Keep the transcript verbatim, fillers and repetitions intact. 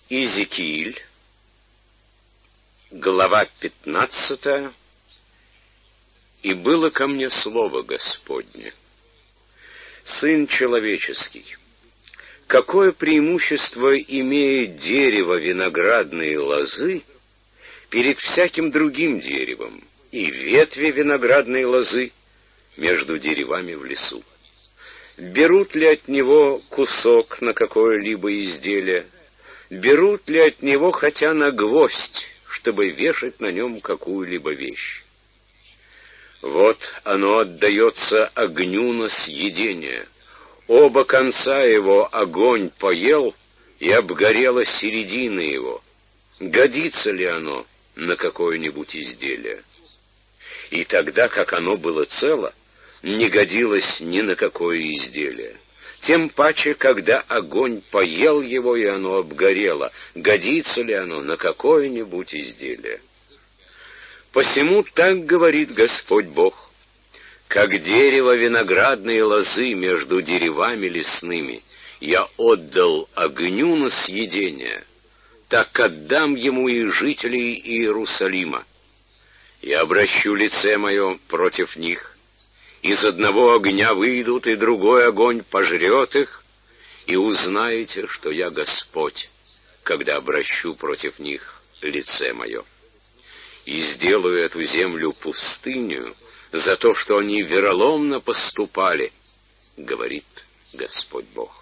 Иезекииль, глава пятнадцатая. «И было ко мне слово Господне: Сын человеческий, какое преимущество имеет дерево виноградной лозы перед всяким другим деревом, и ветви виноградной лозы между деревами в лесу? Берут ли от него кусок на какое-либо изделие? Берут ли от него хотя на гвоздь, чтобы вешать на нем какую-либо вещь? Вот оно отдается огню на съедение. Оба конца его огонь поел, и обгорела середина его. Годится ли оно на какое-нибудь изделие? И тогда, как оно было цело, не годилось ни на какое изделие. Тем паче, когда огонь поел его, и оно обгорело, годится ли оно на какое-нибудь изделие? Посему так говорит Господь Бог: как дерево виноградной лозы между деревами лесными я отдал огню на съедение, так отдам ему и жителей Иерусалима. Я обращу лице мое против них. Из одного огня выйдут, и другой огонь пожрет их, и узнаете, что я Господь, когда обращу против них лице мое. И сделаю эту землю пустыню за то, что они вероломно поступали, говорит Господь Бог».